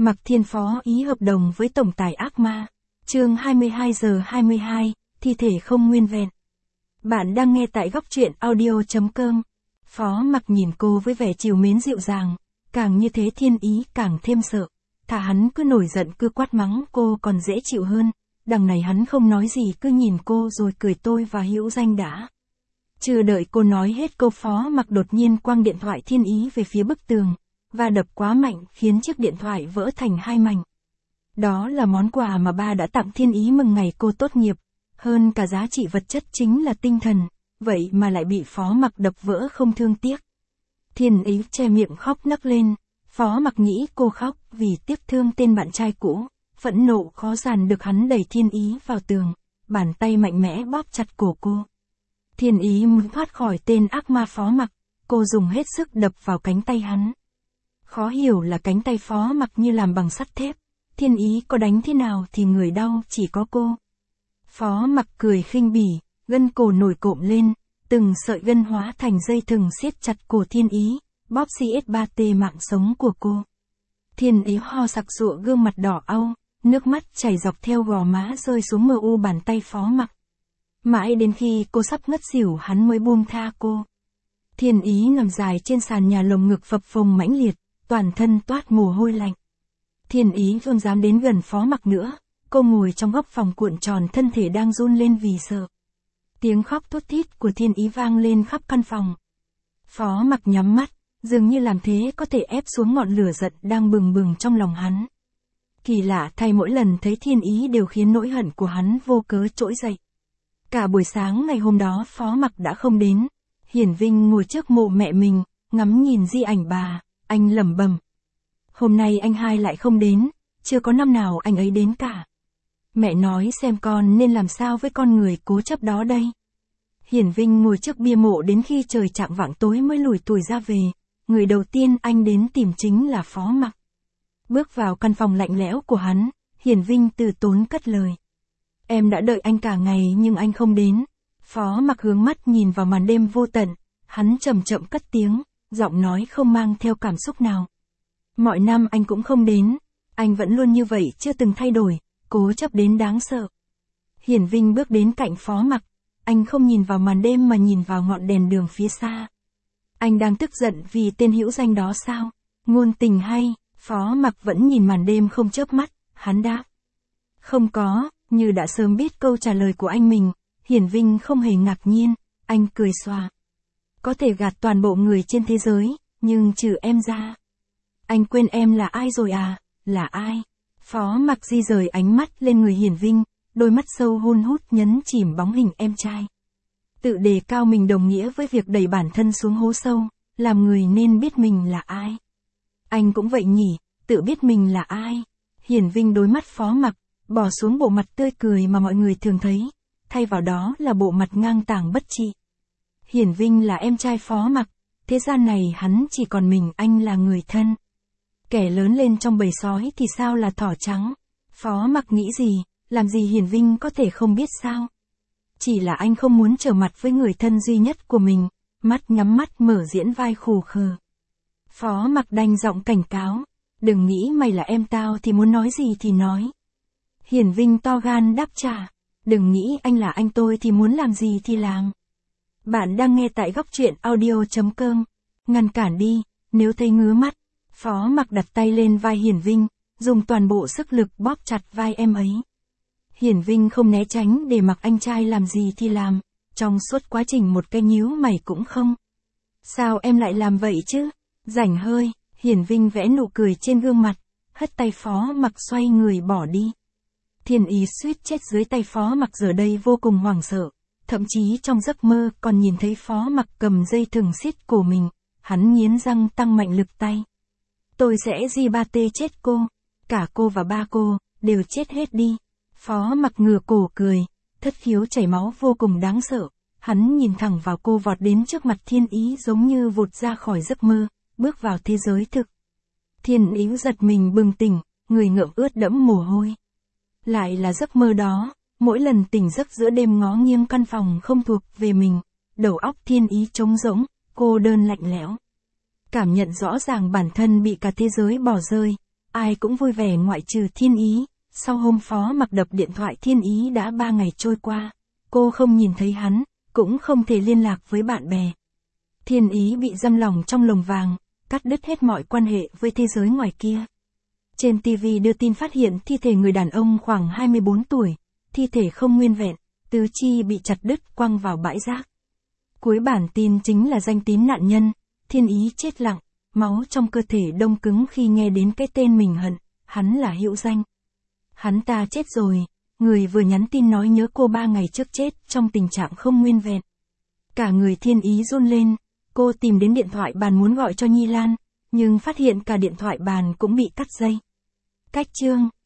Mạc Thiên phó ý hợp đồng với tổng tài ác ma. Chương 22:22, thi thể không nguyên vẹn. Bạn đang nghe tại góc truyện audio.com. Phó Mạc nhìn cô với vẻ trìu mến dịu dàng, càng như thế Thiên Ý càng thêm sợ. Thà hắn cứ nổi giận cứ quát mắng cô còn dễ chịu hơn, đằng này hắn không nói gì cứ nhìn cô rồi cười tôi và hữu danh đã. Chưa đợi cô nói hết câu Phó Mạc đột nhiên quăng điện thoại Thiên Ý về phía bức tường, và đập quá mạnh khiến chiếc điện thoại vỡ thành hai mảnh. Đó là món quà mà ba đã tặng Thiên Ý mừng ngày cô tốt nghiệp, hơn cả giá trị vật chất chính là tinh thần, vậy mà lại bị Phó Mạc đập vỡ không thương tiếc. Thiên Ý che miệng khóc nấc lên, Phó Mạc nghĩ cô khóc vì tiếc thương tên bạn trai cũ, phẫn nộ khó dàn được hắn đẩy Thiên Ý vào tường, bàn tay mạnh mẽ bóp chặt cổ cô. Thiên Ý muốn thoát khỏi tên ác ma Phó Mạc, cô dùng hết sức đập vào cánh tay hắn. Khó hiểu là cánh tay Phó Mạc như làm bằng sắt thép, Thiên Ý có đánh thế nào thì người đau chỉ có cô. Phó Mạc cười khinh bỉ, gân cổ nổi cộm lên, từng sợi gân hóa thành dây thừng siết chặt cổ Thiên Ý, bóp CS3T mạng sống của cô. Thiên Ý ho sặc sụa gương mặt đỏ au, nước mắt chảy dọc theo gò má rơi xuống mờ u bàn tay Phó Mạc. Mãi đến khi cô sắp ngất xỉu hắn mới buông tha cô. Thiên Ý nằm dài trên sàn nhà, lồng ngực phập phồng mãnh liệt, toàn thân toát mồ hôi lạnh. Thiên Ý không dám đến gần Phó Mạc nữa, cô ngồi trong góc phòng cuộn tròn, thân thể đang run lên vì sợ. Tiếng khóc thút thít của Thiên Ý vang lên khắp căn phòng. Phó Mạc nhắm mắt, dường như làm thế có thể ép xuống ngọn lửa giận đang bừng bừng trong lòng hắn. Kỳ lạ thay, mỗi lần thấy Thiên Ý đều khiến nỗi hận của hắn vô cớ trỗi dậy. Cả buổi sáng ngày hôm đó Phó Mạc đã không đến. Hiển Vinh ngồi trước mộ mẹ mình, ngắm nhìn di ảnh bà, anh lẩm bẩm. Hôm nay anh hai lại không đến, chưa có năm nào anh ấy đến cả. Mẹ nói xem con nên làm sao với con người cố chấp đó đây. Hiển Vinh ngồi trước bia mộ đến khi trời chạng vạng tối mới lủi thủi ra về. Người đầu tiên anh đến tìm chính là Phó Mạc. Bước vào căn phòng lạnh lẽo của hắn, Hiển Vinh từ tốn cất lời. Em đã đợi anh cả ngày nhưng anh không đến. Phó Mạc hướng mắt nhìn vào màn đêm vô tận, hắn chậm chậm cất tiếng, giọng nói không mang theo cảm xúc nào. Mọi năm anh cũng không đến, anh vẫn luôn như vậy chưa từng thay đổi, cố chấp đến đáng sợ. Hiển Vinh bước đến cạnh Phó Mạc, anh không nhìn vào màn đêm mà nhìn vào ngọn đèn đường phía xa. Anh đang tức giận vì tên hữu danh đó sao? Ngôn tình hay? Phó Mạc vẫn nhìn màn đêm không chớp mắt, hắn đáp. Không có, như đã sớm biết câu trả lời của anh mình, Hiển Vinh không hề ngạc nhiên, anh cười xòa. Có thể gạt toàn bộ người trên thế giới, nhưng trừ em ra. Anh quên em là ai rồi à? Là ai? Phó Mạc di rời ánh mắt lên người Hiển Vinh, đôi mắt sâu hun hút nhấn chìm bóng hình em trai. Tự đề cao mình đồng nghĩa với việc đẩy bản thân xuống hố sâu, làm người nên biết mình là ai. Anh cũng vậy nhỉ, tự biết mình là ai. Hiển Vinh đối mắt Phó Mạc, bỏ xuống bộ mặt tươi cười mà mọi người thường thấy, thay vào đó là bộ mặt ngang tàng bất trị. Hiển Vinh là em trai Phó Mạc, thế gian này hắn chỉ còn mình anh là người thân. Kẻ lớn lên trong bầy sói thì sao là thỏ trắng? Phó Mạc nghĩ gì, làm gì Hiển Vinh có thể không biết sao? Chỉ là anh không muốn trở mặt với người thân duy nhất của mình, mắt nhắm mắt mở diễn vai khù khờ. Phó Mạc đanh giọng cảnh cáo, đừng nghĩ mày là em tao thì muốn nói gì thì nói. Hiển Vinh to gan đáp trả, đừng nghĩ anh là anh tôi thì muốn làm gì thì làm. Bạn đang nghe tại góc truyện audio.com, ngăn cản đi, nếu thấy ngứa mắt. Phó Mạc đặt tay lên vai Hiển Vinh, dùng toàn bộ sức lực bóp chặt vai em ấy. Hiển Vinh không né tránh để mặc anh trai làm gì thì làm, trong suốt quá trình một cái nhíu mày cũng không. Sao em lại làm vậy chứ? Rảnh hơi, Hiển Vinh vẽ nụ cười trên gương mặt, hất tay Phó Mạc xoay người bỏ đi. Thiên Ý suýt chết dưới tay Phó Mạc giờ đây vô cùng hoảng sợ, thậm chí trong giấc mơ còn nhìn thấy Phó Mạc cầm dây thừng siết cổ mình, hắn nghiến răng tăng mạnh lực tay. Tôi sẽ G3T chết cô, cả cô và ba cô, đều chết hết đi. Phó Mạc ngửa cổ cười, thất khiếu chảy máu vô cùng đáng sợ, hắn nhìn thẳng vào cô vọt đến trước mặt Thiên Ý giống như vụt ra khỏi giấc mơ, bước vào thế giới thực. Thiên Ý giật mình bừng tỉnh, người ngợm ướt đẫm mồ hôi. Lại là giấc mơ đó, mỗi lần tỉnh giấc giữa đêm ngó nghiêng căn phòng không thuộc về mình, đầu óc Thiên Ý trống rỗng, cô đơn lạnh lẽo. Cảm nhận rõ ràng bản thân bị cả thế giới bỏ rơi, ai cũng vui vẻ ngoại trừ Thiên Ý. Sau hôm Phó Mặc đập điện thoại Thiên Ý đã 3 ngày trôi qua. Cô không nhìn thấy hắn, cũng không thể liên lạc với bạn bè. Thiên Ý bị giam lỏng trong lồng vàng, cắt đứt hết mọi quan hệ với thế giới ngoài kia. Trên TV đưa tin phát hiện thi thể người đàn ông khoảng 24 tuổi, thi thể không nguyên vẹn, tứ chi bị chặt đứt quăng vào bãi rác. Cuối bản tin chính là danh tính nạn nhân, Thiên Ý chết lặng, máu trong cơ thể đông cứng khi nghe đến cái tên mình hận, hắn là Hữu Danh. Hắn ta chết rồi, người vừa nhắn tin nói nhớ cô 3 ngày trước chết trong tình trạng không nguyên vẹn. Cả người Thiên Ý run lên, cô tìm đến điện thoại bàn muốn gọi cho Nhi Lan, nhưng phát hiện cả điện thoại bàn cũng bị cắt dây. Cách chương